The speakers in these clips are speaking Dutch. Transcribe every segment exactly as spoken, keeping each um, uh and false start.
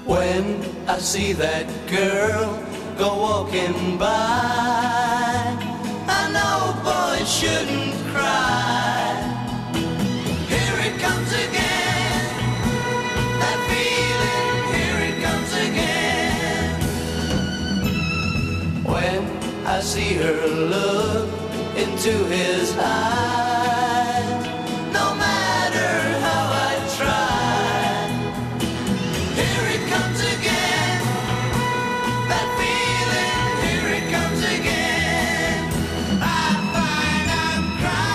When I see that girl go walking by, I know boys shouldn't cry. Here it comes again, that feeling, here it comes again. When I see her look into his eyes, no matter how I try, here it comes again, that feeling, here it comes again. I find I'm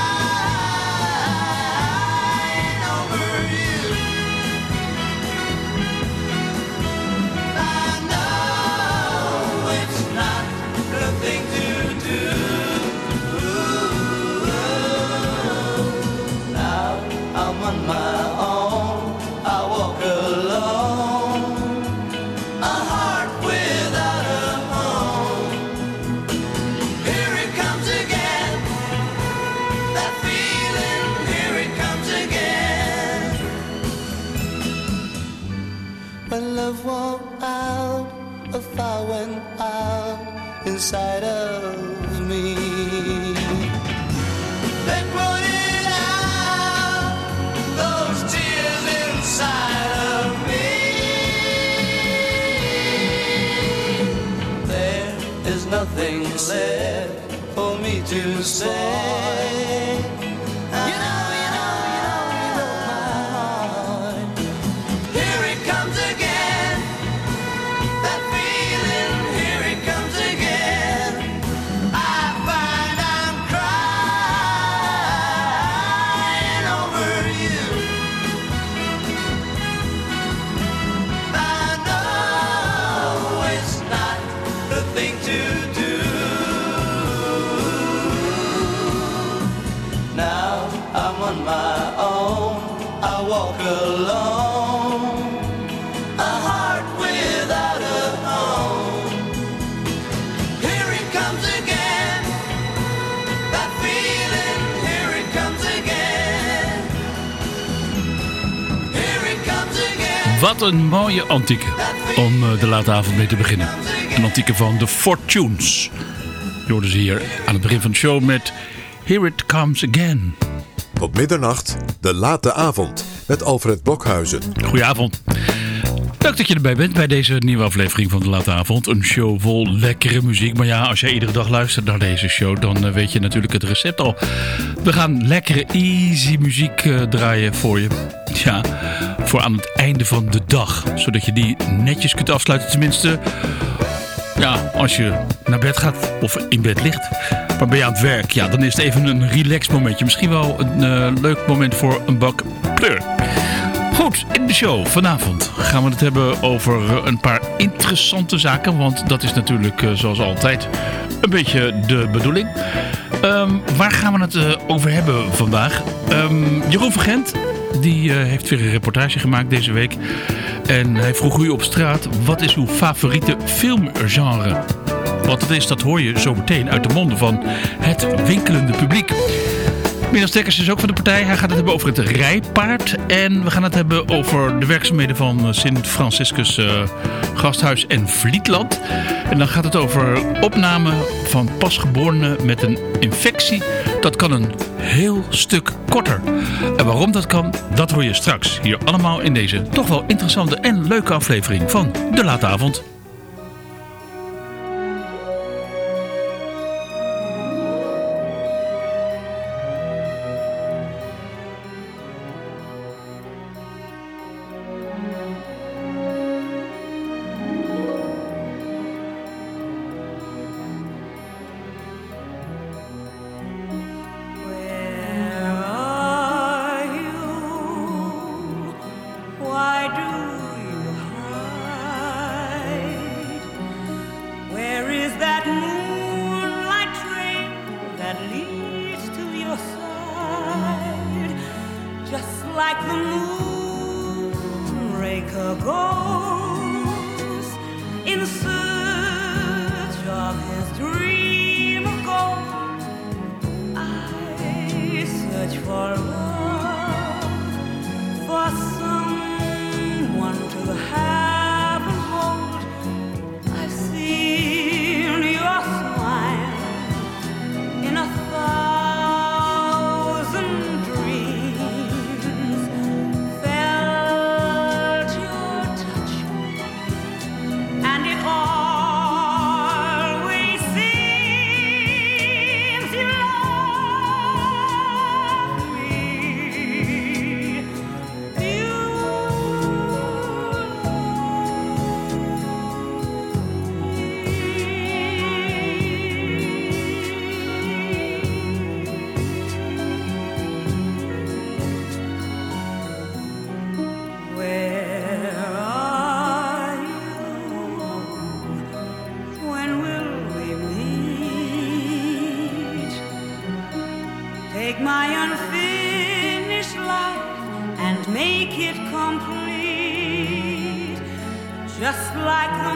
crying over you. I know it's not the thing to do. Now I'm on my own, I walk alone, a heart without a home. Here it comes again, that feeling, here it comes again. When love went out, a fire went out inside of me. They put it out, those tears inside of me. There is nothing left for me to say. You know, you know, you know, you know my heart. Here it comes again, that feeling, here it comes again. I find I'm crying over you. I know it's not the thing to do. Now I'm on my own, I walk alone, a heart without a home. Here it comes again, that feeling, here it comes again. Here it comes again. Wat een mooie antieke om uh, de late avond mee te beginnen. Een antieke van The Fortunes. Je hoorde ze hier aan het begin van de show met Here It Comes Again. Tot middernacht, de late avond met Alfred Blokhuizen. Goedenavond. Leuk dat je erbij bent bij deze nieuwe aflevering van de late avond. Een show vol lekkere muziek. Maar ja, als jij iedere dag luistert naar deze show, dan uh, weet je natuurlijk het recept al. We gaan lekkere easy muziek uh, draaien voor je. Ja, voor aan het einde van de dag. Zodat je die netjes kunt afsluiten. Tenminste, ja, als je naar bed gaat of in bed ligt. Maar ben je aan het werk, ja, dan is het even een relax momentje. Misschien wel een uh, leuk moment voor een bak pleur. Goed, in de show vanavond gaan we het hebben over een paar interessante zaken. Want dat is natuurlijk, uh, zoals altijd, een beetje de bedoeling. Um, waar gaan we het uh, over hebben vandaag? Um, Jeroen van Gent, die uh, heeft weer een reportage gemaakt deze week. En hij vroeg u op straat, wat is uw favoriete filmgenre? Wat het is, dat hoor je zo meteen uit de monden van het winkelende publiek. Milan Stekkers is ook van de partij. Hij gaat het hebben over het rijpaard. En we gaan het hebben over de werkzaamheden van Sint Franciscus uh, Gasthuis en Vlietland. En dan gaat het over opname van pasgeborenen met een infectie. Dat kan een heel stuk korter. En waarom dat kan, dat hoor je straks. Hier allemaal in deze toch wel interessante en leuke aflevering van De Late Avond. For someone to have my unfinished life and make it complete, just like the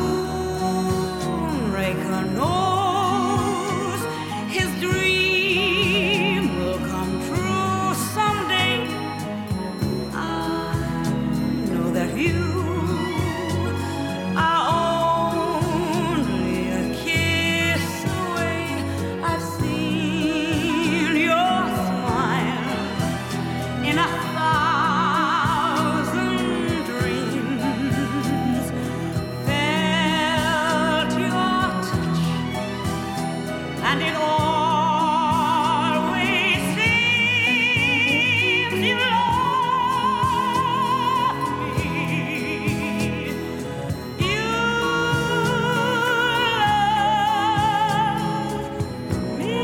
moonraker knows his dream will come true someday. I know that you are only a kiss away. I've seen your smile in a thousand dreams, felt your touch, and it always seems you love me. You love me.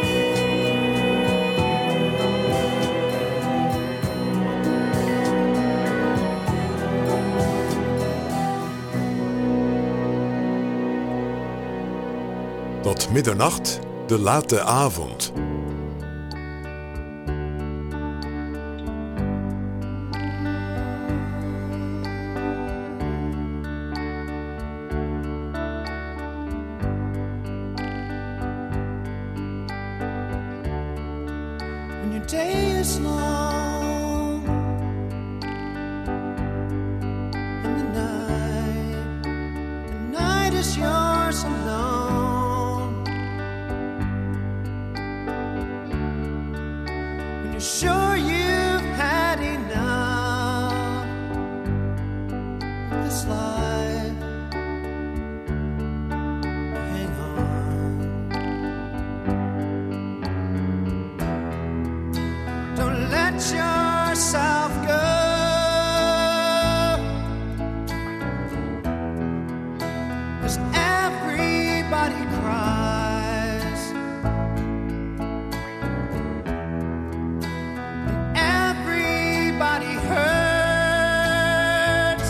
Tot middernacht, de late avond. When your day is long and the night, the night is yours alone. When you're sure you've had enough of this life, hang on. Don't let yourself go, 'cause everybody cries and everybody hurts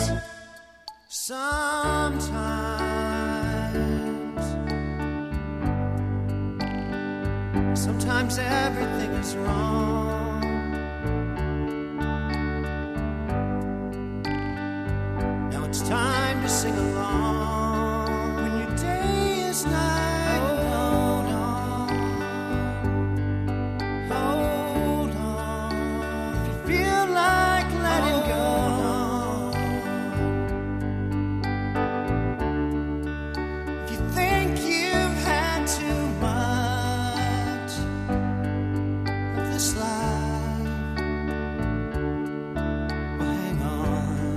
sometimes. Sometimes everything is wrong. Now it's time to sing along. When your day is night, hold on, hold on. If you feel like letting go, if you think you've had too much of this life, well, hang on.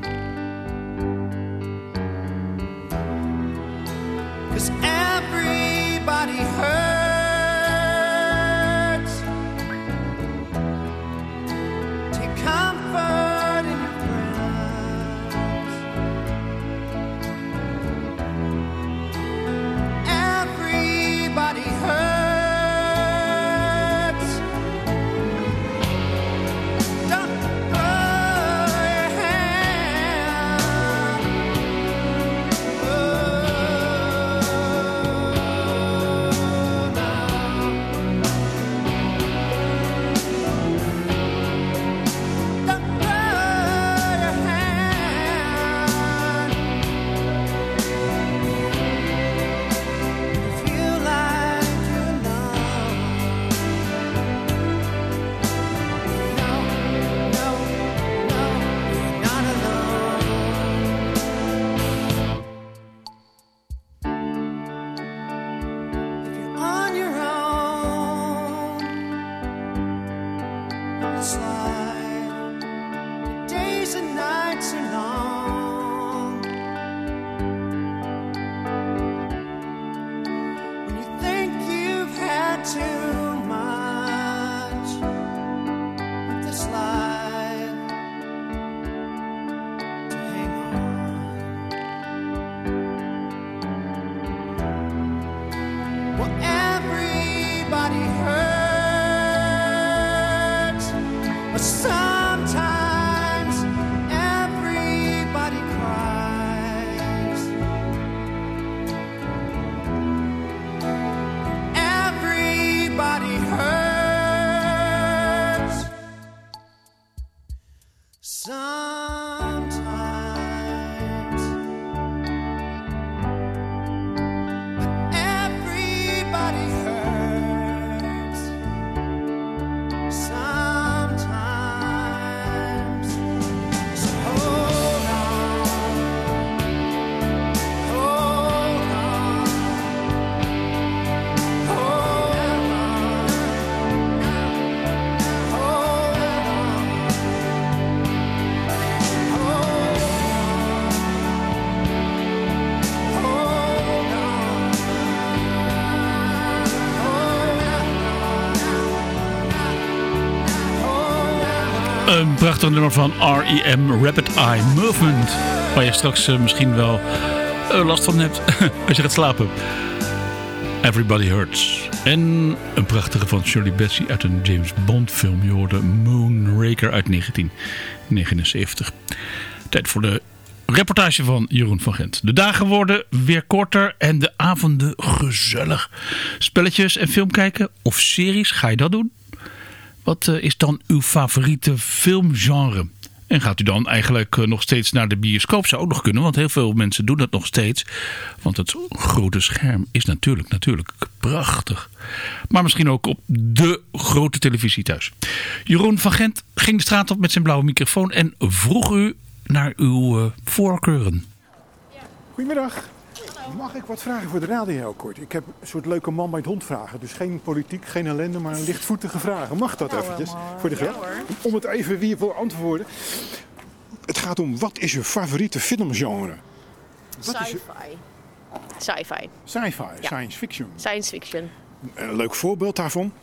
'Cause everybody hurts. Take comfort in your friends. Everybody hurts. Don't throw your hand. Oh, no. Don't throw your hand. You feel like you're alone. No, no, no, you're not alone. If you're on your own on this life, your days and nights are long. When you think you've had too much of this life, to hang on. Well, everybody hurts. sometimes. So hold on, hold on, hold on, hold Een prachtig nummer van R E M, Rapid Eye Movement. Waar je straks uh, misschien wel uh, last van hebt als je gaat slapen. Everybody Hurts. En een prachtige van Shirley Bassey uit een James Bond film. Je hoorde Moonraker uit negentien negenenzeventig. Tijd voor de reportage van Jeroen van Gent. De dagen worden weer korter en de avonden gezellig. Spelletjes en film kijken of series, ga je dat doen? Wat uh, is dan uw favoriete filmgenre? En gaat u dan eigenlijk uh, nog steeds naar de bioscoop? Zou ook nog kunnen, want heel veel mensen doen dat nog steeds. Want het grote scherm is natuurlijk, natuurlijk prachtig. Maar misschien ook op de grote televisie thuis. Jeroen van Gent ging de straat op met zijn blauwe microfoon en vroeg u naar uw uh, voorkeuren. Goedemiddag. Mag ik wat vragen voor de radio heel kort? Ik heb een soort leuke man bij het hond vragen. Dus geen politiek, geen ellende, maar een lichtvoetige vragen. Mag dat Nou, eventjes? maar, Voor de ja, grap? Om het even wie wil antwoorden. Het gaat om, wat is je favoriete filmgenre? Wat is je- Sci-fi. Sci-fi. Sci-fi, Ja. science fiction. Science fiction. Een leuk voorbeeld daarvan?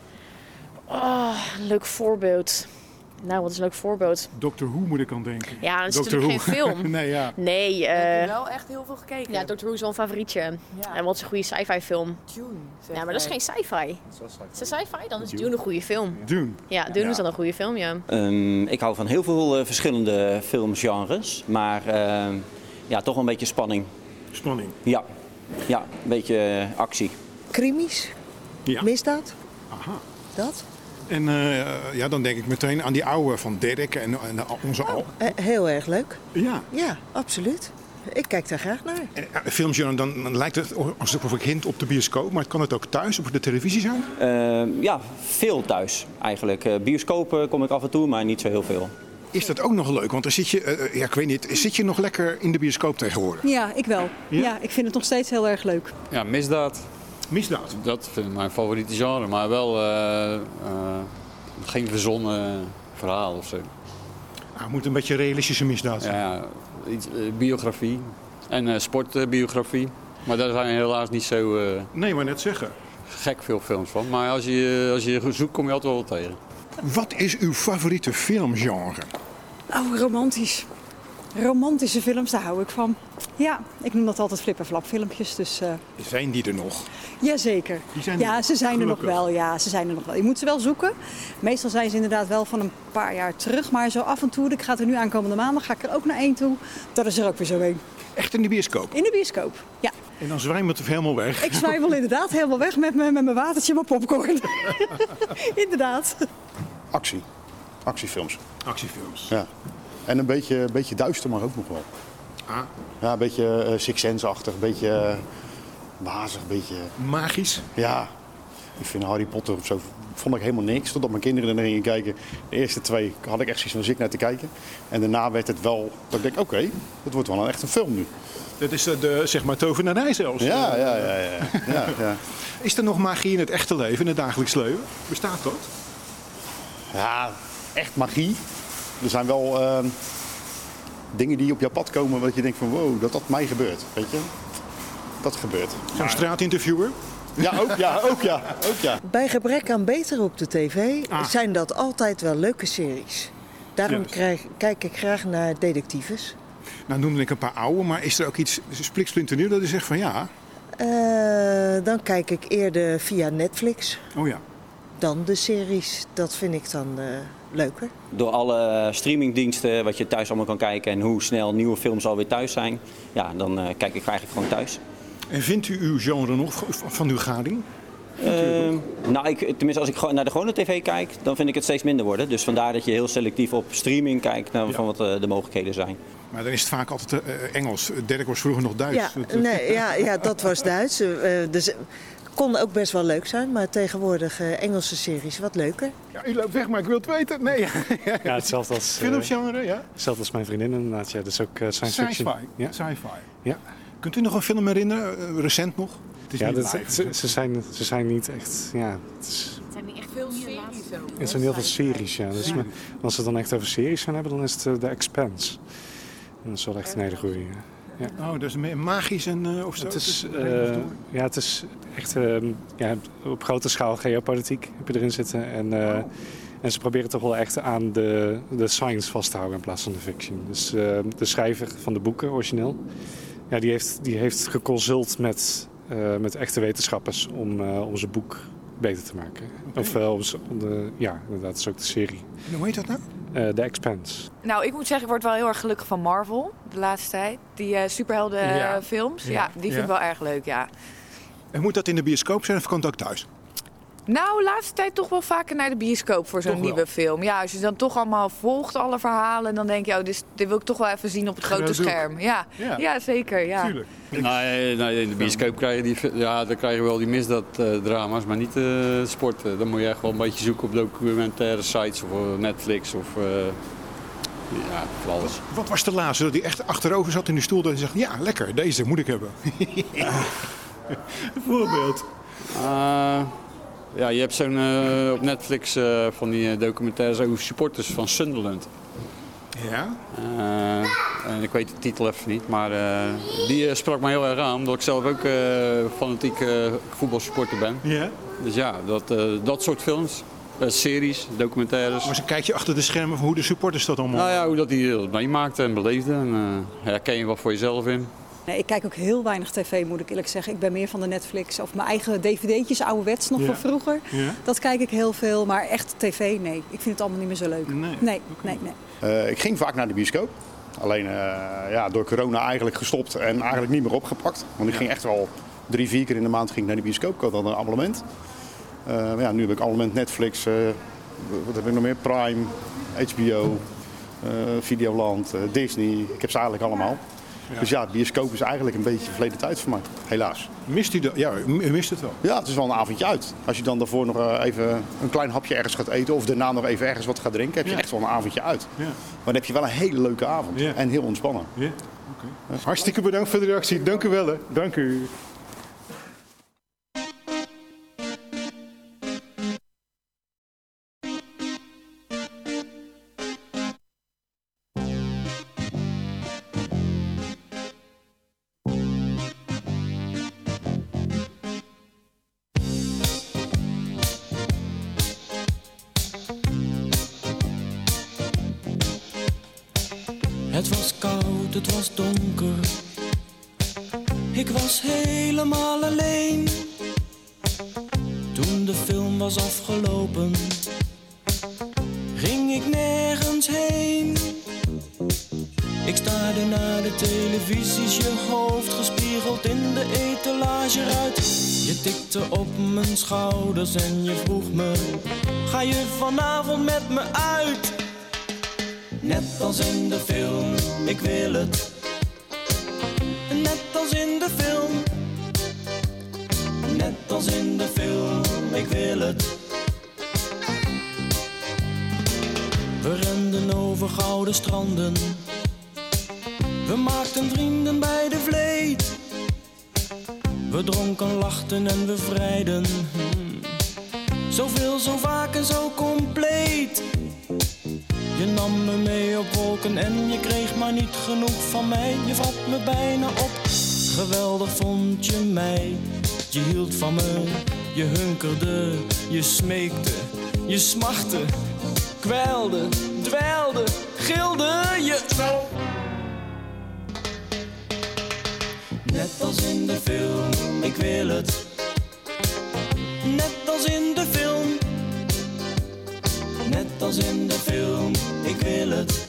Oh, leuk voorbeeld. Nou, wat is een leuk voorbeeld? Doctor Who moet ik aan denken. Ja, dat is Doctor natuurlijk geen Who. film. Nee, ja. Nee, Ik heb eh wel echt heel veel gekeken. ja, Doctor Who is wel een favorietje. Ja. En wat is een goede sci-fi film? Dune. zeg Ja, maar dat is hij. geen sci-fi. Is het sci-fi? Dan is Dune een goede film. Dune. Ja, Dune Ja. is dan een goede film, ja. Um, ik hou van heel veel uh, verschillende filmgenres, maar uh, ja, toch wel een beetje spanning. Spanning. Ja, ja een beetje uh, actie. Krimis, Ja. misdaad, Aha. dat. En uh, ja, dan denk ik meteen aan die oude van Dirk en, en onze al. Eh, heel erg leuk. Ja. Ja, absoluut. Ik kijk daar graag naar. En, uh, filmgenre, dan, dan lijkt het alsof ik hint op de bioscoop, maar kan het ook thuis op de televisie zijn? Uh, ja, veel thuis eigenlijk. Uh, bioscopen kom ik af en toe, maar niet zo heel veel. Is dat ook nog leuk? Want dan zit je, uh, ja, ik weet niet, zit je nog lekker in de bioscoop tegenwoordig? Ja, ik wel. Ja? Ja? ik vind het nog steeds heel erg leuk. Ja, misdaad. Misdaad. Dat vind ik mijn favoriete genre, maar wel uh, uh, geen verzonnen verhaal of zo. Ah, het moet een beetje realistische misdaad zijn. Ja, iets, uh, biografie en uh, sportbiografie. Maar daar zijn helaas niet zo uh, Nee, maar net zeggen. gek veel films van. Maar als je, als je zoekt, kom je altijd wel wat tegen. Wat is uw favoriete filmgenre? Oh, romantisch. Romantische films, daar hou ik van. Ja, ik noem dat altijd flip en flap filmpjes. Dus, uh, Zijn die er nog? jazeker. Die zijn er Ja, nog, ze zijn er nog gelukkig. wel. Ja, ze zijn er nog wel. Je moet ze wel zoeken. Meestal zijn ze inderdaad wel van een paar jaar terug. Maar zo af en toe, ik ga er nu aankomende maandag, ga ik er ook naar één toe. Dat is er ook weer zo een. Echt in de bioscoop? In de bioscoop, ja. En dan zwijmelt het helemaal weg. Ik zwijmel inderdaad helemaal weg met, mijn- met mijn watertje en mijn popcorn. Inderdaad. Actie. Actiefilms. Actiefilms. Ja. En een beetje, een beetje duister, maar ook nog wel. Ah, Ja, een beetje uh, Six Sense-achtig, een beetje uh, wazig, een beetje... magisch. Ja, ik vind Harry Potter of zo vond ik helemaal niks. Totdat mijn kinderen er naar gingen kijken. De eerste twee had ik echt zoiets van zin naar te kijken. En daarna werd het wel, dat ik denk, oké, okay, dat wordt wel een echt een film nu. Dat is de, de zeg maar tovenarij zelfs. Ja, ja, ja, ja. ja, ja. Is er nog magie in het echte leven, in het dagelijks leven? Bestaat dat? Ja, echt magie. Er zijn wel uh, dingen die op jouw pad komen wat je denkt van wow, dat dat mij gebeurt, weet je. Dat gebeurt. Zo'n Ja. straatinterviewer? Ja, ook ja, ook ja, ook ja. Bij gebrek aan beter op de tv Ah. zijn dat altijd wel leuke series. Daarom Juist. krijg, kijk ik graag naar detectives. Nou noemde ik een paar oude, maar is er ook iets spliksplinternieuw dat je zegt van ja? Eh, dan kijk ik eerder via Netflix. Oh ja. Dan de series, dat vind ik dan eh, leuker. Door alle streamingdiensten, wat je thuis allemaal kan kijken en hoe snel nieuwe films alweer thuis zijn, ja, dan uh, kijk ik eigenlijk gewoon thuis. En vindt u uw genre nog van uw gading? Uh, nou, ik, tenminste, als ik gewoon naar de gewone tv kijk, dan vind ik het steeds minder worden. Dus vandaar dat je heel selectief op streaming kijkt naar Ja. van wat uh, de mogelijkheden zijn. Maar dan is het vaak altijd uh, Engels. Dirk was vroeger nog Duits. Ja, Dat, uh, nee, ja, ja, dat was Duits. Uh, dus konden ook best wel leuk zijn, maar tegenwoordig uh, Engelse series wat leuker. Ja, u loopt weg, maar ik wil het weten. Nee. Ja, hetzelfde als... Filmgenre, ja? Hetzelfde als mijn vriendin inderdaad, ja. Dus ook uh, science, science fiction. Sci-fi. Ja. Sci-fi. Ja. Kunt u nog een film herinneren, uh, recent nog? Het is ja, niet dat, live, ze, ze, zijn, ze zijn niet echt... Ja, het, is, Het zijn niet echt veel series ook. het zijn heel veel series, ja. Dus Ja. maar, als we het dan echt over series gaan hebben, dan is het uh, The Expanse. En dat is wel echt een hele goeie. Ja. Oh, dat is meer magisch en uh, of zo? Het is, Het uh, ja, het is echt uh, ja, op grote schaal geopolitiek heb je erin zitten. En, uh, oh. en ze proberen toch wel echt aan de, de science vast te houden in plaats van de fiction. Dus uh, de schrijver van de boeken, origineel, ja, die, heeft, die heeft geconsult met, uh, met echte wetenschappers om, uh, om zijn boek beter te maken. Okay. Of uh, om de, ja, inderdaad, dat is ook de serie. En hoe heet dat nou? Uh, The Expanse. Nou, ik moet zeggen, ik word wel heel erg gelukkig van Marvel de laatste tijd. Die uh, superheldenfilms, ja. ja, die vind ik ja. wel erg leuk, ja. En moet dat in de bioscoop zijn of kan het ook thuis? Nou, de laatste tijd toch wel vaker naar de bioscoop voor zo'n nieuwe film. Ja, als je dan toch allemaal volgt, alle verhalen, dan denk je, oh, dit, dit wil ik toch wel even zien op het grote scherm. Ja, ja. ja zeker, ja. Tuurlijk. Nee, nee, in de bioscoop krijg je, die, ja, dan krijg je wel die misdaaddrama's, maar niet uh, sporten. Dan moet je echt wel een beetje zoeken op documentaire sites of uh, Netflix of... Uh, Ja, voor alles. Wat, wat was de laatste? Dat hij echt achterover zat in die stoel en zegt, ja, lekker, deze moet ik hebben. Een voorbeeld. Uh, ja, je hebt zo'n uh, op Netflix uh, van die documentaires over supporters van Sunderland. Ja? Uh, en ik weet de titel even niet, maar uh, die uh, sprak mij heel erg aan, omdat ik zelf ook uh, fanatiek uh, voetbalsupporter ben. Ja? Dus ja, dat, uh, dat soort films. Uh, series, documentaires. Maar ze kijk je achter de schermen van hoe de supporters dat allemaal... Nou ja, hoe dat die dat meemaakte en beleefde. En uh, herken je wat voor jezelf in. Nee, ik kijk ook heel weinig tv, moet ik eerlijk zeggen. Ik ben meer van de Netflix of mijn eigen dvd'tjes, ouderwets nog ja. van vroeger. Ja. Dat kijk ik heel veel, maar echt tv, nee. Ik vind het allemaal niet meer zo leuk. Nee, nee, nee. nee. Uh, ik ging vaak naar de bioscoop. Alleen uh, ja, door corona eigenlijk gestopt en eigenlijk niet meer opgepakt. Want ik ging echt wel drie, vier keer in de maand ging naar de bioscoop. Ik had dan een abonnement. Uh, ja, nu heb ik abonnement Netflix, uh, wat heb ik nog meer? Prime, H B O, uh, Videoland, uh, Disney. Ik heb ze eigenlijk allemaal. Ja. Dus ja, bioscoop is eigenlijk een beetje verleden tijd voor mij, helaas. Mist u dat? Ja, u mist het wel. Ja, het is wel een avondje uit. Als je dan daarvoor nog uh, even een klein hapje ergens gaat eten of daarna nog even ergens wat gaat drinken, heb je ja. echt wel een avondje uit. Ja. Maar dan heb je wel een hele leuke avond ja. en heel ontspannen. Ja. Okay. Ja. Hartstikke bedankt voor de reactie. Dank u wel. Hè. Dank u. Het was koud, het was donker. Ik was helemaal alleen. Toen de film was afgelopen, ging ik nergens heen. Ik staarde naar de televisies, je hoofd gespiegeld in de etalage uit. Je tikte op mijn schouders en je vroeg me, ga je vanavond met me uit? Net als in de film, ik wil het. Net als in de film. Net als in de film, ik wil het. We renden over gouden stranden. We maakten vrienden bij de vleet. We dronken, lachten en we vrijden. Hmm. Zoveel, zo vaak en zo compleet. Je nam me mee op wolken en je kreeg maar niet genoeg van mij. Je vat me bijna op, geweldig vond je mij. Je hield van me, je hunkerde, je smeekte, je smachtte, kwelde, dweilde, gilde je. Net als in de film, ik wil het. Net als in de film. Net als in de film, ik wil het.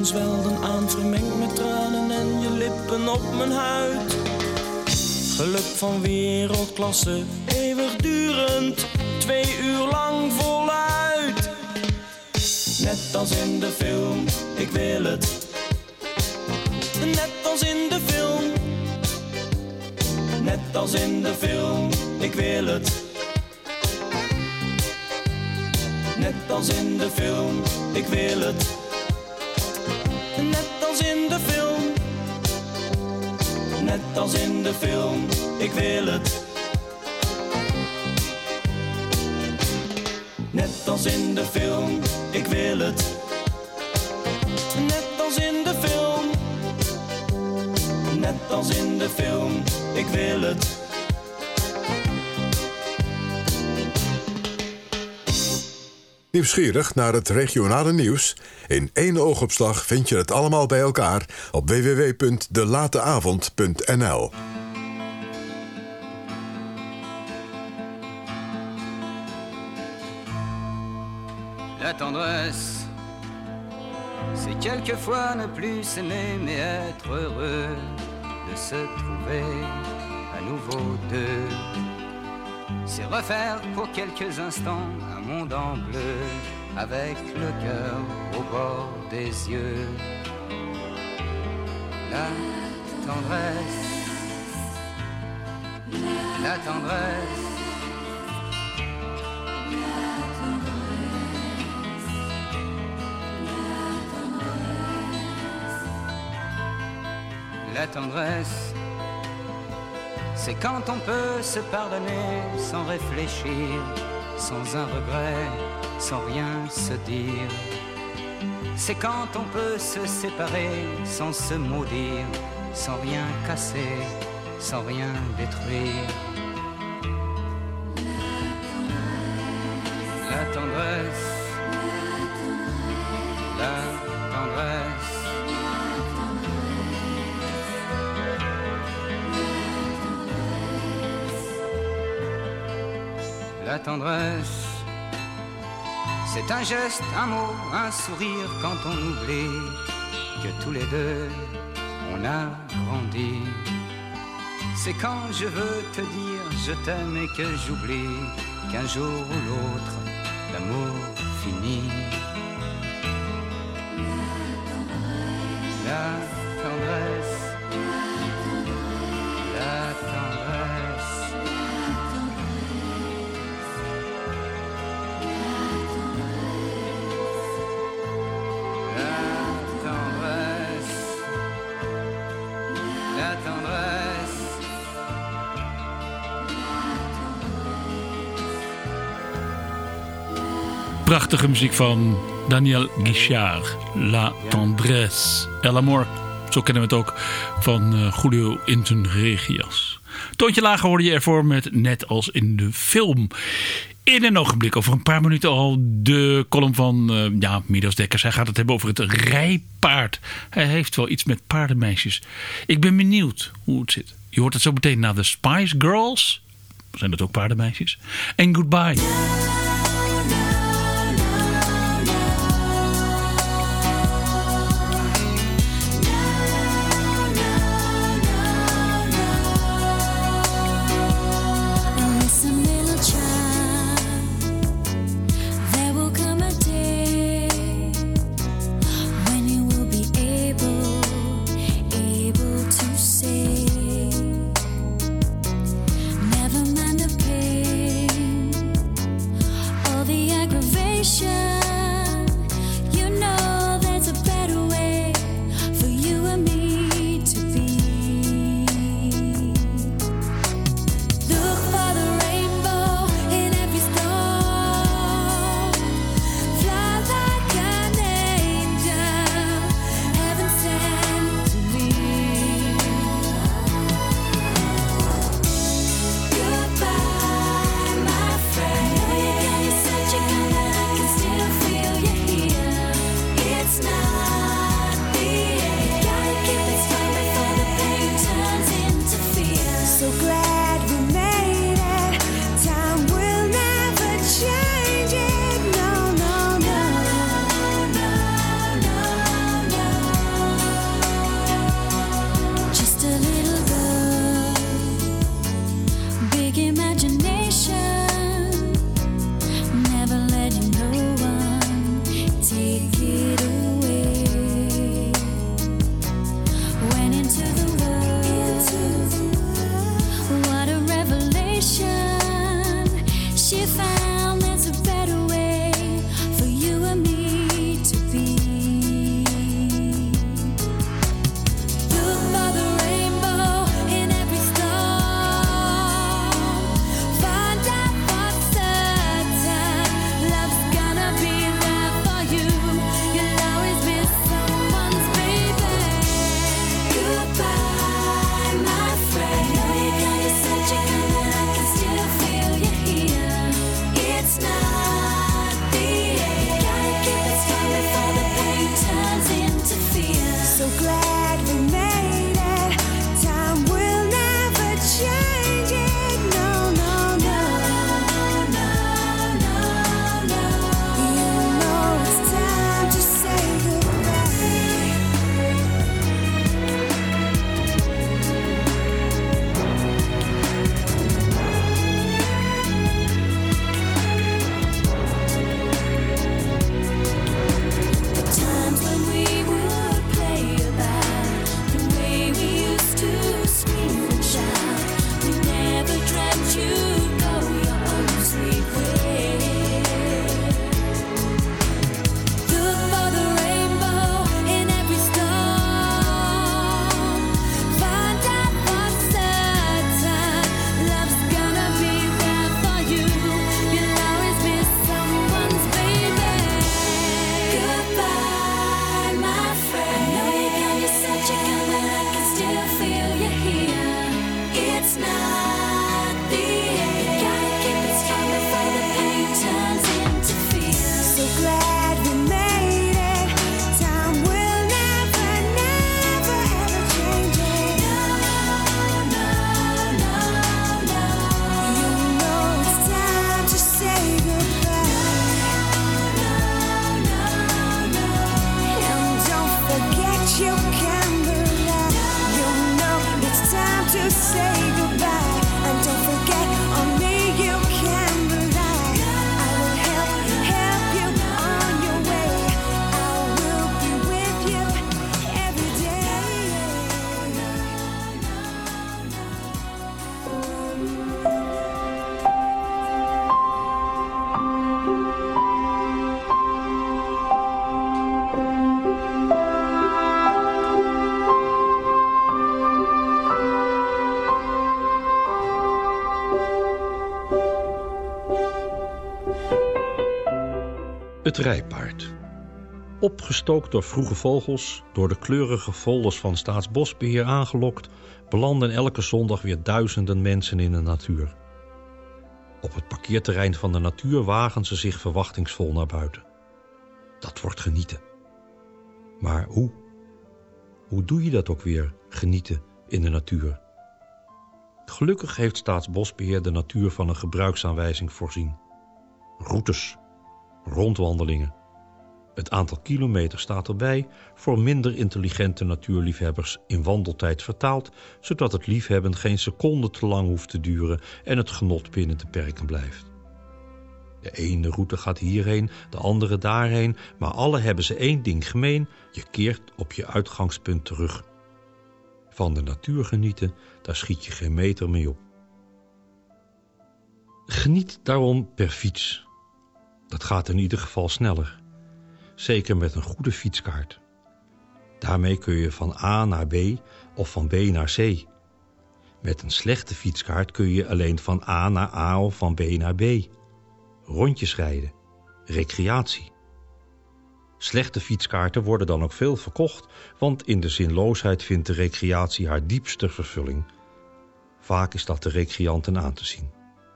zwelden aan, vermengd met tranen en je lippen op mijn huid. Geluk van wereldklasse, eeuwigdurend, twee uur lang voluit. Net als in de film, ik wil het. Net als in de film. Net als in de film, ik wil het. Net als in de film, ik wil het. Net als in de film. Net als in de film, ik wil het. Net als in de film, ik wil het. Net als in de film. Net als in de film, ik wil het. Nieuwsgierig naar het regionale nieuws? In één oogopslag vind je het allemaal bij elkaar op w w w punt de late avond punt n l. La tendresse, c'est quelquefois ne plus s'aimer mais être heureux de se trouver à nouveau deux. C'est refaire pour quelques instants un monde en bleu avec le cœur au bord des yeux. La tendresse, la tendresse. La tendresse, c'est quand on peut se pardonner sans réfléchir, sans un regret, sans rien se dire. C'est quand on peut se séparer sans se maudire, sans rien casser, sans rien détruire. La tendresse, la tendresse. La tendresse, c'est un geste, un mot, un sourire quand on oublie que tous les deux on a grandi. C'est quand je veux te dire je t'aime et que j'oublie qu'un jour ou l'autre l'amour finit. La tendresse, la tendresse. Prachtige muziek van Daniel Guichard, La Tendresse, El Amor. Zo kennen we het ook van uh, Julio Iturrégui. Toontje lager hoorde je ervoor met Net als in de film. In een ogenblik, over een paar minuten al, de column van uh, ja, Midas Dekkers. Hij gaat het hebben over het rijpaard. Hij heeft wel iets met paardenmeisjes. Ik ben benieuwd hoe het zit. Je hoort het zo meteen na de Spice Girls. Zijn dat ook paardenmeisjes? En Goodbye. Never mind the pain, all the aggravation. Het rijpaard. Opgestookt door vroege vogels, door de kleurige folders van Staatsbosbeheer aangelokt, belanden elke zondag weer duizenden mensen in de natuur. Op het parkeerterrein van de natuur wagen ze zich verwachtingsvol naar buiten. Dat wordt genieten. Maar hoe? Hoe doe je dat ook weer, genieten in de natuur? Gelukkig heeft Staatsbosbeheer de natuur van een gebruiksaanwijzing voorzien. Routes, rondwandelingen. Het aantal kilometers staat erbij, voor minder intelligente natuurliefhebbers in wandeltijd vertaald, zodat het liefhebben geen seconde te lang hoeft te duren en het genot binnen te perken blijft. De ene route gaat hierheen, de andere daarheen, maar alle hebben ze één ding gemeen: je keert op je uitgangspunt terug. Van de natuur genieten, daar schiet je geen meter mee op. Geniet daarom per fiets. Dat gaat in ieder geval sneller. Zeker met een goede fietskaart. Daarmee kun je van A naar B of van B naar C. Met een slechte fietskaart kun je alleen van A naar A of van B naar B. Rondjes rijden. Recreatie. Slechte fietskaarten worden dan ook veel verkocht, want in de zinloosheid vindt de recreatie haar diepste vervulling. Vaak is dat de recreanten aan te zien.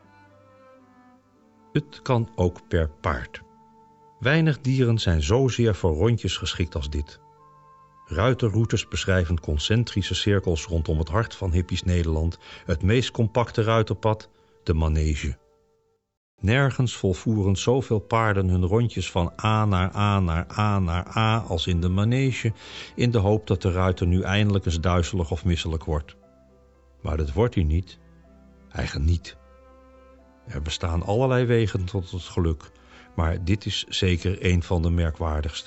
Het kan ook per paard. Weinig dieren zijn zozeer voor rondjes geschikt als dit. Ruiterroutes beschrijven concentrische cirkels rondom het hart van hippies Nederland, het meest compacte ruiterpad, de manege. Nergens volvoeren zoveel paarden hun rondjes van A naar A naar A naar A als in de manege, in de hoop dat de ruiter nu eindelijk eens duizelig of misselijk wordt. Maar dat wordt hij niet. Hij geniet. Er bestaan allerlei wegen tot het geluk, maar dit is zeker een van de merkwaardigste.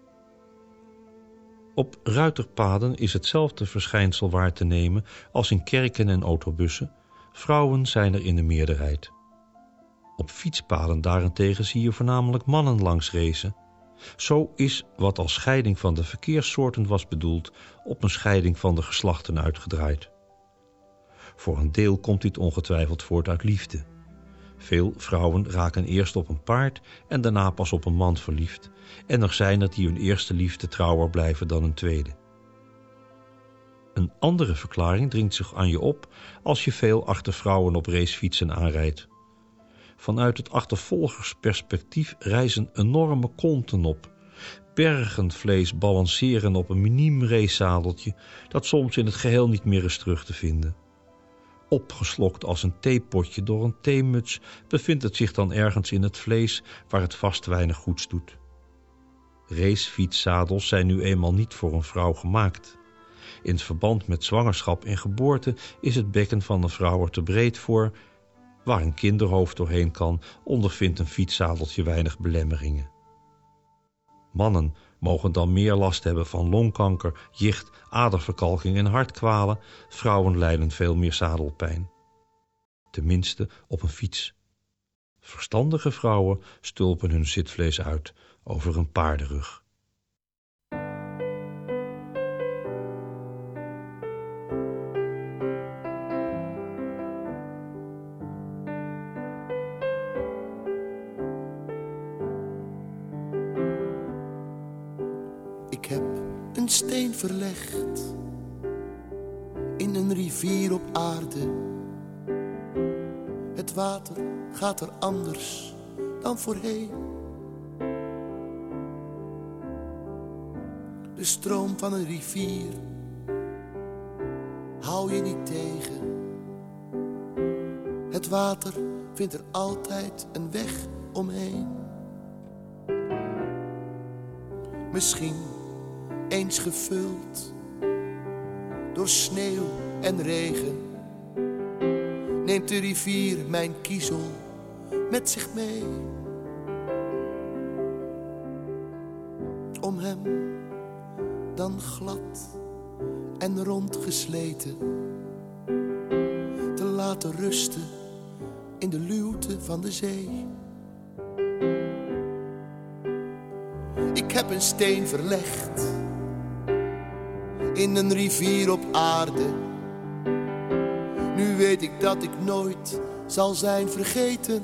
Op ruiterpaden is hetzelfde verschijnsel waar te nemen als in kerken en autobussen. Vrouwen zijn er in de meerderheid. Op fietspaden daarentegen zie je voornamelijk mannen langs racen. Zo is wat als scheiding van de verkeerssoorten was bedoeld op een scheiding van de geslachten uitgedraaid. Voor een deel komt dit ongetwijfeld voort uit liefde. Veel vrouwen raken eerst op een paard en daarna pas op een man verliefd. En er zijn er die hun eerste liefde trouwer blijven dan een tweede. Een andere verklaring dringt zich aan je op als je veel achter vrouwen op racefietsen aanrijdt. Vanuit het achtervolgersperspectief rijzen enorme konten op. Bergen vlees balanceren op een miniem racezadeltje dat soms in het geheel niet meer is terug te vinden. Opgeslokt als een theepotje door een theemuts bevindt het zich dan ergens in het vlees waar het vast weinig goeds doet. Racefietszadels zijn nu eenmaal niet voor een vrouw gemaakt. In het verband met zwangerschap en geboorte is het bekken van een vrouw er te breed voor. Waar een kinderhoofd doorheen kan, ondervindt een fietszadeltje weinig belemmeringen. Mannen mogen dan meer last hebben van longkanker, jicht, aderverkalking en hartkwalen. Vrouwen lijden veel meer zadelpijn. Tenminste op een fiets. Verstandige vrouwen stulpen hun zitvlees uit over een paardenrug. Ik heb een steen verlegd in een rivier op aarde. Het water gaat er anders dan voorheen. De stroom van een rivier hou je niet tegen. Het water vindt er altijd een weg omheen. Misschien eens gevuld door sneeuw en regen, neemt de rivier mijn kiezel met zich mee. Om hem dan glad en rondgesleten te laten rusten in de luwte van de zee. Ik heb een steen verlegd in een rivier op aarde. Nu weet ik dat ik nooit zal zijn vergeten.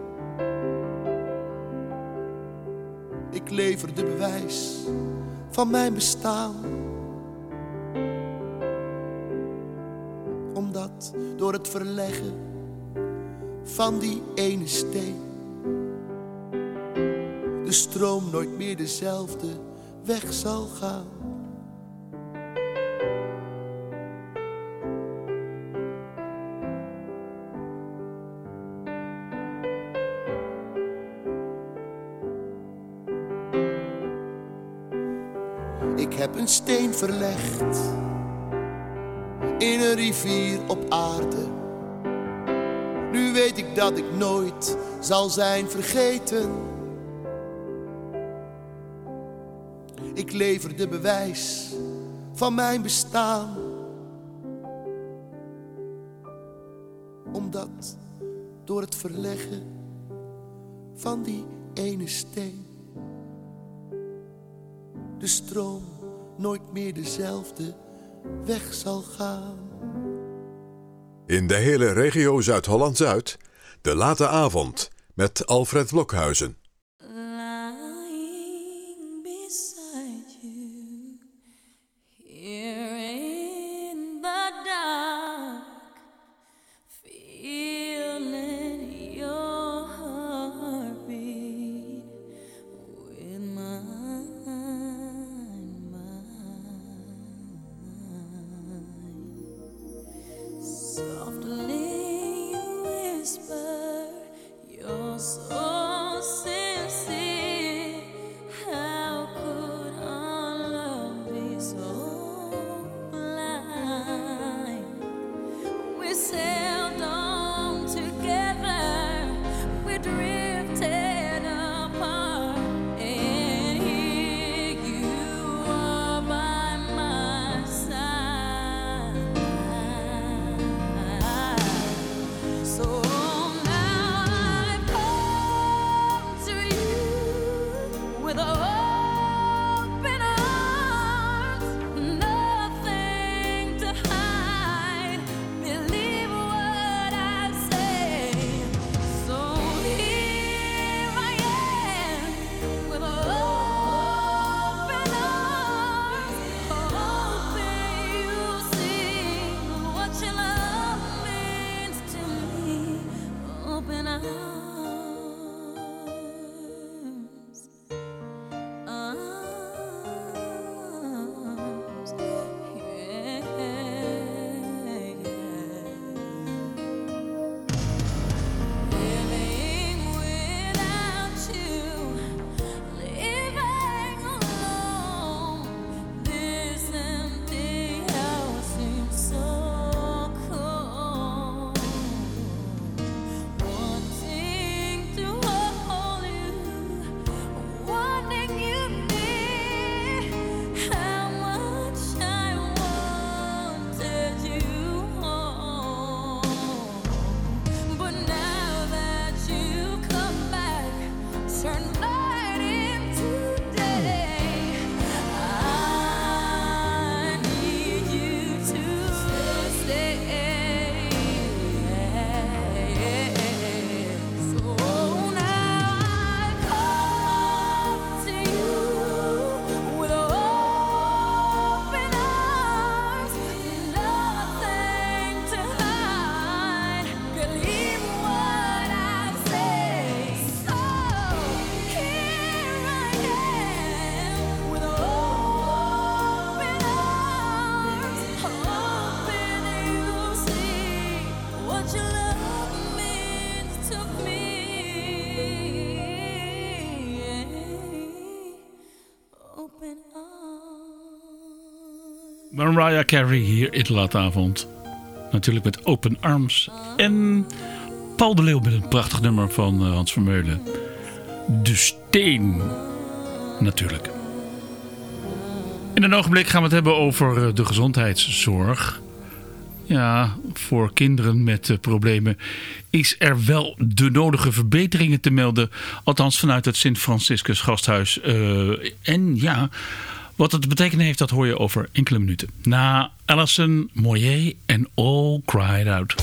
Ik lever de bewijs van mijn bestaan, omdat door het verleggen van die ene steen de stroom nooit meer dezelfde weg zal gaan. Ik heb een steen verlegd in een rivier op aarde. Nu weet ik dat ik nooit zal zijn vergeten. Ik lever de bewijs van mijn bestaan, omdat door het verleggen van die ene steen de stroom nooit meer dezelfde weg zal gaan. In de hele regio Zuid-Holland-Zuid, de late avond met Alfred Blokhuizen. Softly you whisper, you're so sick. Mariah Carey hier in de late avond. Natuurlijk met Open Arms. En Paul de Leeuw met een prachtig nummer van uh, Hans Vermeulen. De Steen. Natuurlijk. In een ogenblik gaan we het hebben over uh, de gezondheidszorg. Ja, voor kinderen met uh, problemen is er wel de nodige verbeteringen te melden. Althans vanuit het Sint Franciscus Gasthuis. Uh, en ja... Wat het betekenen heeft, dat hoor je over enkele minuten. Na Alison Moyet en All Cried Out.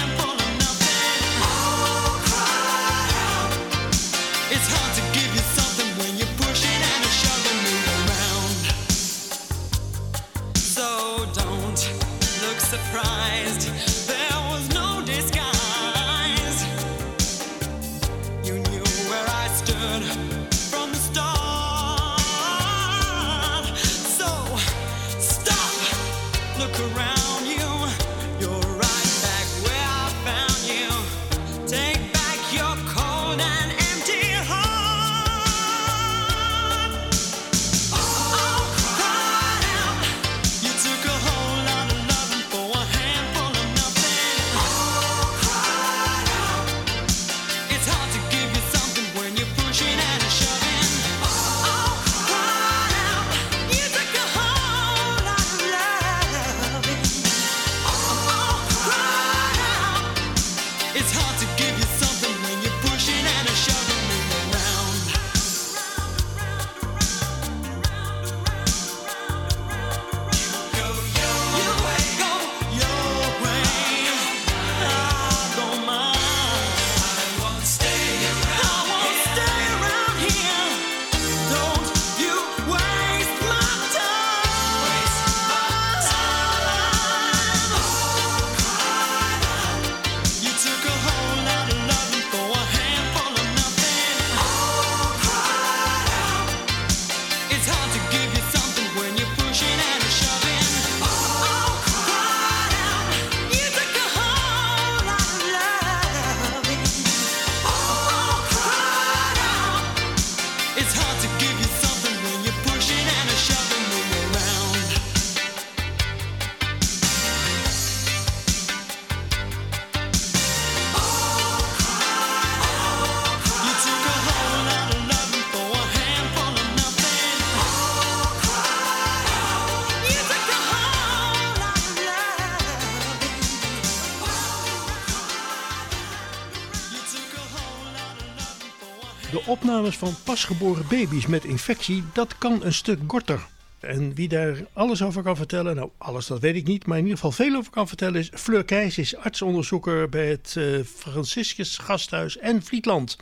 It's hard to give you something. It's hard to give you something when you're pushing and a shoving me around. You took a whole lot of loving for a handful of nothing. You took a whole lot of loving. You took a whole lot of loving for a De opnames van pasgeboren baby's met infectie, dat kan een stuk korter. En wie daar alles over kan vertellen, nou alles dat weet ik niet, maar in ieder geval veel over kan vertellen is Fleur Keijs, is artsonderzoeker bij het uh, Franciscus Gasthuis en Vlietland.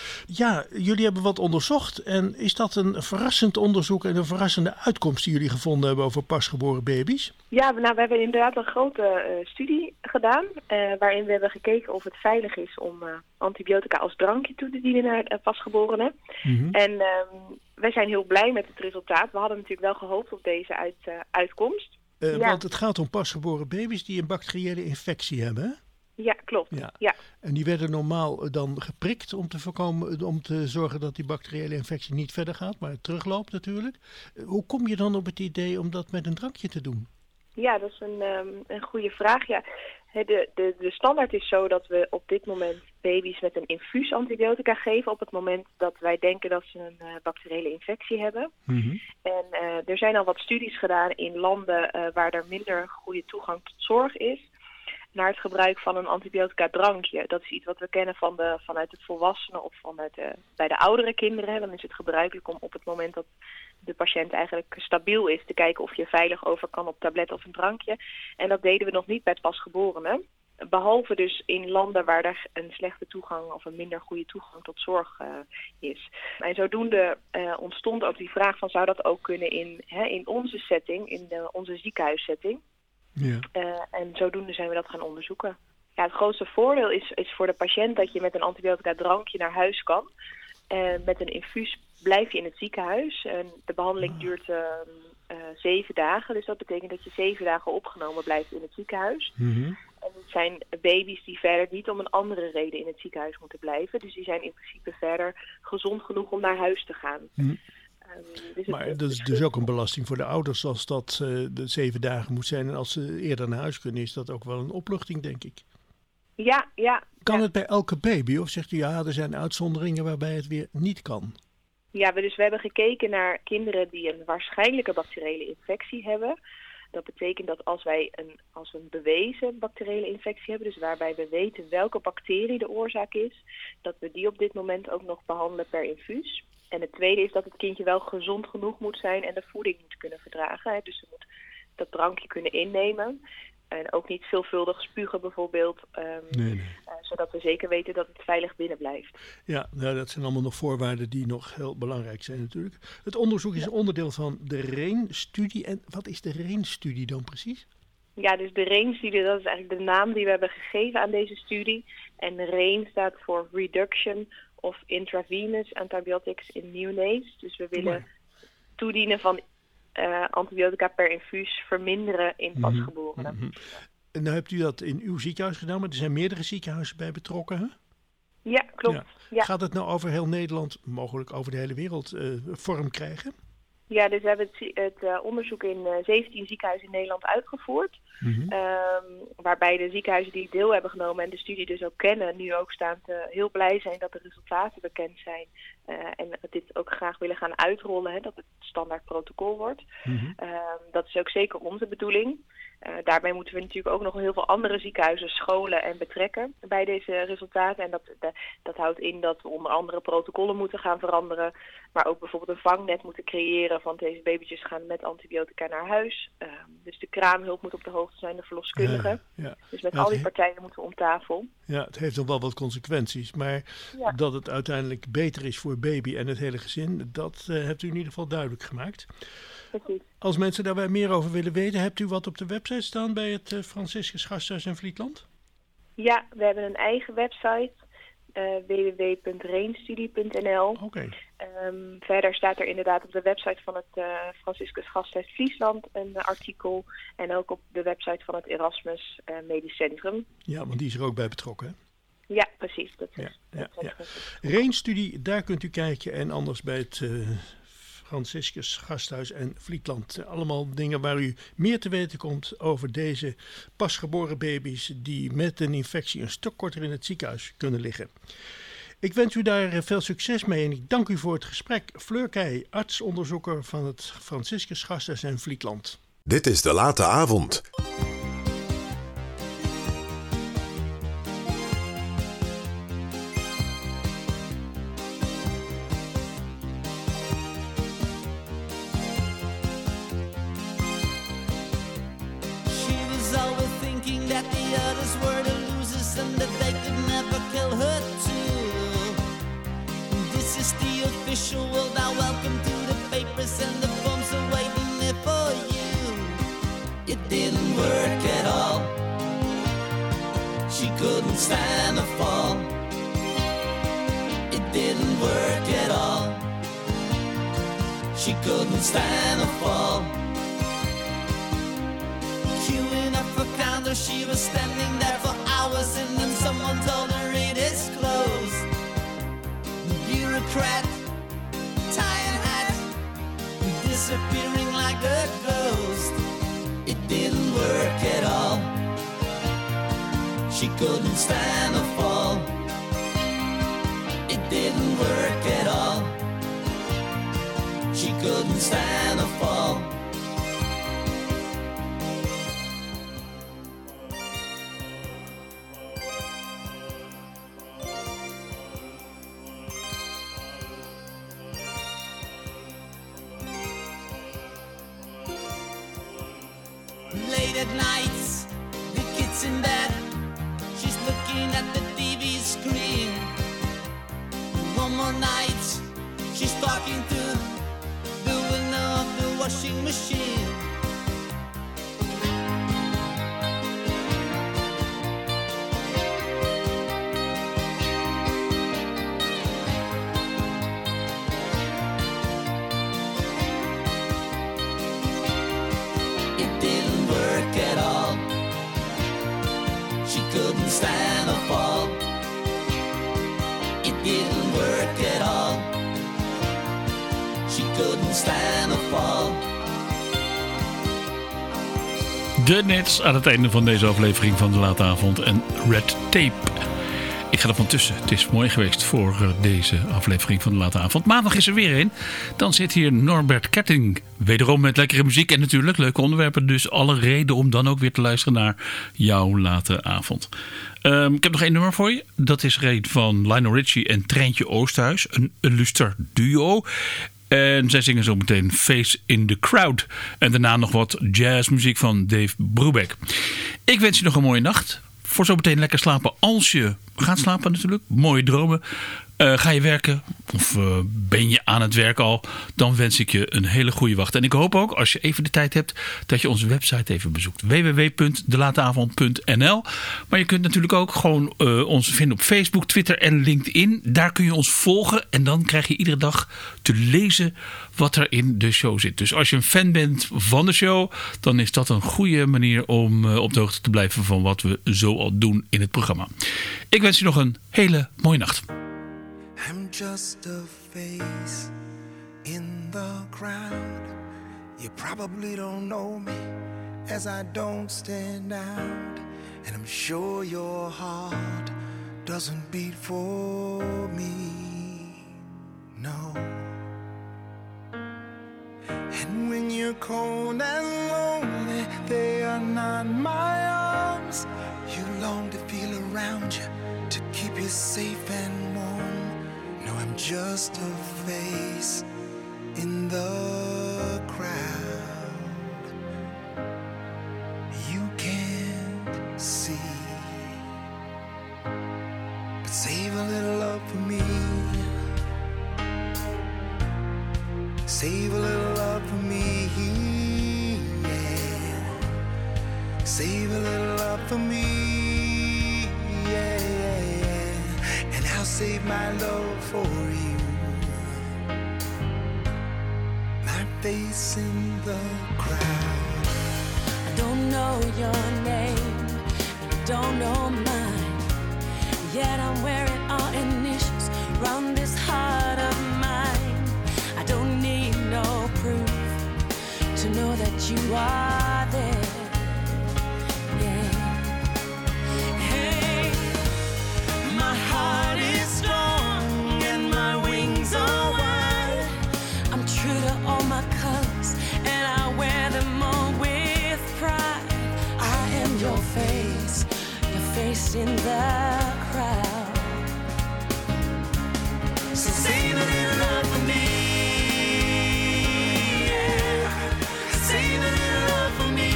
Ja, jullie hebben wat onderzocht en is dat een verrassend onderzoek en een verrassende uitkomst die jullie gevonden hebben over pasgeboren baby's? Ja, nou, we hebben inderdaad een grote uh, studie gedaan, uh, waarin we hebben gekeken of het veilig is om uh, antibiotica als drankje toe te dienen naar uh, pasgeborenen. Mm-hmm. En um, wij zijn heel blij met het resultaat. We hadden natuurlijk wel gehoopt op deze uit, uh, uitkomst. Uh, ja. Want het gaat om pasgeboren baby's die een bacteriële infectie hebben, hè? Ja, klopt. Ja. Ja. En die werden normaal dan geprikt om te voorkomen, om te zorgen dat die bacteriële infectie niet verder gaat, maar terugloopt natuurlijk. Uh, hoe kom je dan op het idee om dat met een drankje te doen? Ja, dat is een, um, een goede vraag. Ja. De, de, de standaard is zo dat we op dit moment baby's met een infuus antibiotica geven op het moment dat wij denken dat ze een uh, bacteriële infectie hebben. Mm-hmm. En uh, er zijn al wat studies gedaan in landen uh, waar er minder goede toegang tot zorg is, naar het gebruik van een antibiotica drankje. Dat is iets wat we kennen van de, vanuit het volwassenen of vanuit de, bij de oudere kinderen. Dan is het gebruikelijk om op het moment dat de patiënt eigenlijk stabiel is te kijken of je veilig over kan op tablet of een drankje. En dat deden we nog niet bij het pasgeborenen. Behalve dus in landen waar er een slechte toegang of een minder goede toegang tot zorg uh, is. En zodoende uh, ontstond ook die vraag van zou dat ook kunnen in, hè, in onze setting, in de, onze ziekenhuissetting. Ja. Uh, en zodoende zijn we dat gaan onderzoeken. Ja, het grootste voordeel is, is voor de patiënt dat je met een antibiotica drankje naar huis kan. En met een infuus blijf je in het ziekenhuis. En de behandeling ah. duurt uh, uh, zeven dagen. Dus dat betekent dat je zeven dagen opgenomen blijft in het ziekenhuis. Mm-hmm. En het zijn baby's die verder niet om een andere reden in het ziekenhuis moeten blijven. Dus die zijn in principe verder gezond genoeg om naar huis te gaan. Mm. Um, dus maar het, dat is dus ook een belasting voor de ouders als dat uh, de zeven dagen moet zijn. En als ze eerder naar huis kunnen, is dat ook wel een opluchting, denk ik. Ja, ja. Kan ja. het bij elke baby? Of zegt u ja, er zijn uitzonderingen waarbij het weer niet kan? Ja, we, dus we hebben gekeken naar kinderen die een waarschijnlijke bacteriële infectie hebben. Dat betekent dat als wij een, als we een bewezen bacteriële infectie hebben, dus waarbij we weten welke bacterie de oorzaak is, dat we die op dit moment ook nog behandelen per infuus. En het tweede is dat het kindje wel gezond genoeg moet zijn en de voeding moet kunnen verdragen. Hè. Dus ze moet dat drankje kunnen innemen. En ook niet veelvuldig spugen bijvoorbeeld. Um, nee, nee. Uh, zodat we zeker weten dat het veilig binnen blijft. Ja, nou, dat zijn allemaal nog voorwaarden die nog heel belangrijk zijn natuurlijk. Het onderzoek is ja. onderdeel van de R E E N-studie. En wat is de R E E N-studie dan precies? Ja, dus de R E E N-studie, dat is eigenlijk de naam die we hebben gegeven aan deze studie. En R E E N staat voor Reduction of Intravenous Antibiotics in Neonates. Dus we willen maar. toedienen van Uh, antibiotica per infuus verminderen in pasgeborenen. Mm-hmm. En nou hebt u dat in uw ziekenhuis gedaan, maar er zijn meerdere ziekenhuizen bij betrokken, hè? Ja, klopt. Ja. Ja. Gaat het nou over heel Nederland, mogelijk over de hele wereld, uh, vorm krijgen? Ja, dus we hebben het, het uh, onderzoek in uh, zeventien ziekenhuizen in Nederland uitgevoerd. Mm-hmm. Um, waarbij de ziekenhuizen die deel hebben genomen en de studie dus ook kennen, nu ook staan te heel blij zijn dat de resultaten bekend zijn. Uh, en dit ook graag willen gaan uitrollen, hè, dat het standaard protocol wordt. Mm-hmm. Um, dat is ook zeker onze bedoeling. Uh, daarbij moeten we natuurlijk ook nog heel veel andere ziekenhuizen scholen en betrekken bij deze resultaten. En dat, de, dat houdt in dat we onder andere protocollen moeten gaan veranderen. Maar ook bijvoorbeeld een vangnet moeten creëren van deze babytjes gaan met antibiotica naar huis. Uh, dus de kraamhulp moet op de hoogte zijn, de verloskundigen. Ja, ja. Dus met ja, al die partijen moeten we om tafel. Ja, het heeft nog wel wat consequenties. Maar ja. dat het uiteindelijk beter is voor baby en het hele gezin, dat uh, hebt u in ieder geval duidelijk gemaakt. Precies. Als mensen daar meer over willen weten, hebt u wat op de website staan bij het uh, Franciscus Gasthuis in Vlietland? Ja, we hebben een eigen website, uh, w w w punt reenstudie punt n l. Okay. Um, verder staat er inderdaad op de website van het uh, Franciscus Gasthuis Friesland een uh, artikel. En ook op de website van het Erasmus uh, Medisch Centrum. Ja, want die is er ook bij betrokken, hè? Ja, precies. Dat is, ja, dat ja, ja. Reenstudie, daar kunt u kijken. En anders bij het uh, Franciscus Gasthuis en Vlietland. Allemaal dingen waar u meer te weten komt over deze pasgeboren baby's die met een infectie een stuk korter in het ziekenhuis kunnen liggen. Ik wens u daar veel succes mee en ik dank u voor het gesprek. Fleur Keij, artsonderzoeker van het Franciscus Gasthuis en Vlietland. Dit is De Late Avond. Well, now welcome to the papers and the bombs are waiting there for you. It didn't work at all. She couldn't stand the fall. It didn't work at all. She couldn't stand the fall. Queuing up for counter, she was standing there for hours and then someone told her it is closed. Bureaucrat, tie and hat, disappearing like a ghost. It didn't work at all. She couldn't stand the fall. It didn't work at all. She couldn't stand the fall. Late at night, the kid's in bed. She's looking at the T V screen. One more night, she's talking to the window of the washing machine. Couldn't stand a fall. It didn't work at all. She couldn't stand a fall. De Nets aan het einde van deze aflevering van De Late Avond en Red Tape. Ik ga er van tussen. Het is mooi geweest voor deze aflevering van De Late Avond. Maandag is er weer een. Dan zit hier Norbert Ketting. Wederom met lekkere muziek en natuurlijk leuke onderwerpen. Dus alle reden om dan ook weer te luisteren naar jouw Late Avond. Um, ik heb nog één nummer voor je. Dat is er een van Lionel Richie en Treintje Oosterhuis. Een illuster duo. En zij zingen zo meteen Face in the Crowd. En daarna nog wat jazzmuziek van Dave Brubeck. Ik wens je nog een mooie nacht. Voor zo meteen lekker slapen als je gaat slapen natuurlijk. Mooie dromen. Uh, ga je werken of uh, ben je aan het werk al, dan wens ik je een hele goede wacht. En ik hoop ook, als je even de tijd hebt, dat je onze website even bezoekt. w w w punt de late avond punt n l. Maar je kunt natuurlijk ook gewoon uh, ons vinden op Facebook, Twitter en LinkedIn. Daar kun je ons volgen en dan krijg je iedere dag te lezen wat er in de show zit. Dus als je een fan bent van de show, dan is dat een goede manier om uh, op de hoogte te blijven van wat we zo al doen in het programma. Ik wens je nog een hele mooie nacht. I'm just a face in the crowd. You probably don't know me as I don't stand out. And I'm sure your heart doesn't beat for me, no. And when you're cold and lonely, they are not my arms. You long to feel around you, to keep you safe and warm. No, I'm just a face in the crowd. You can't see, but save a little love for me. Save a little love for me, yeah. Save a little love for me, yeah, yeah, yeah. And I'll save my love for you. My face in the crowd. I don't know your name, and you don't know mine. Yet I'm wearing our initials round this heart of mine. I don't need no proof to know that you are there. Yeah. Hey, my heart is strong and my wings are wide. I'm true to all my colors and I wear them all with pride. I am your face, your face in the crowd. So save a little love for me. Yeah. Save a little love for me.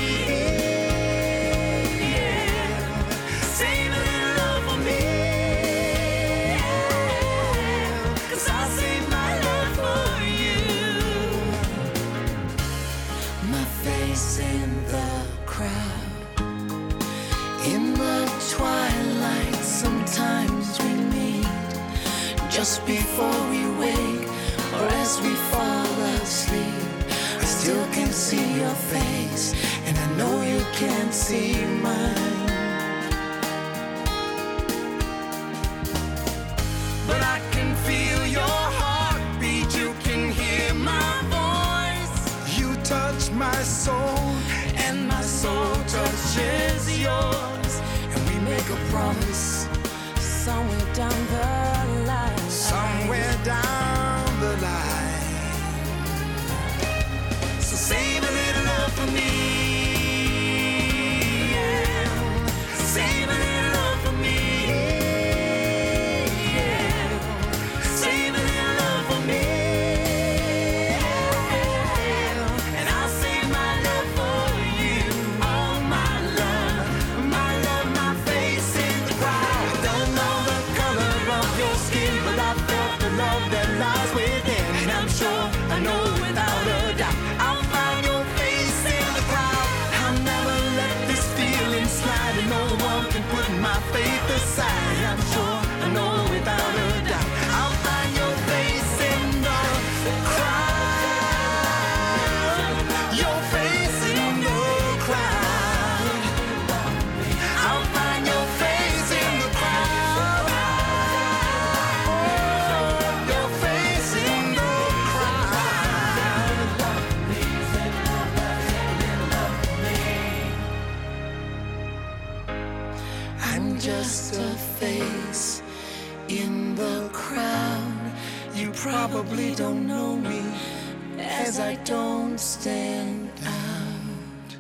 Yeah. Save a little love for me. Yeah. 'Cause I'll save my love for you. My face in the crowd. In the twilight sometimes we meet, just before we wake or as we fall asleep. I still can see your face and I know you can't see mine. But I can feel your heartbeat, you can hear my voice. You touch my soul and my soul touches yours. And we make a promise somewhere down the line. Somewhere down the line. So save a little love for me. Yeah. Save a little love for me. Yeah. Save a little love for me. Yeah. And I'll save my love for you. All my love, my love, my face in the crowd. I don't know the color of your skin, but I felt the love that lies within. And I'm sure, I know without a doubt, I'll find your face in the crowd. I'll never let this feeling slide, and no one can put my faith aside. I'm sure, I know without a doubt, I'll find your face in the crowd. Your face in the crowd. I'll find your face in the crowd. Your face in the crowd. I'm just a face in the crowd. You probably don't know me as I don't stand out.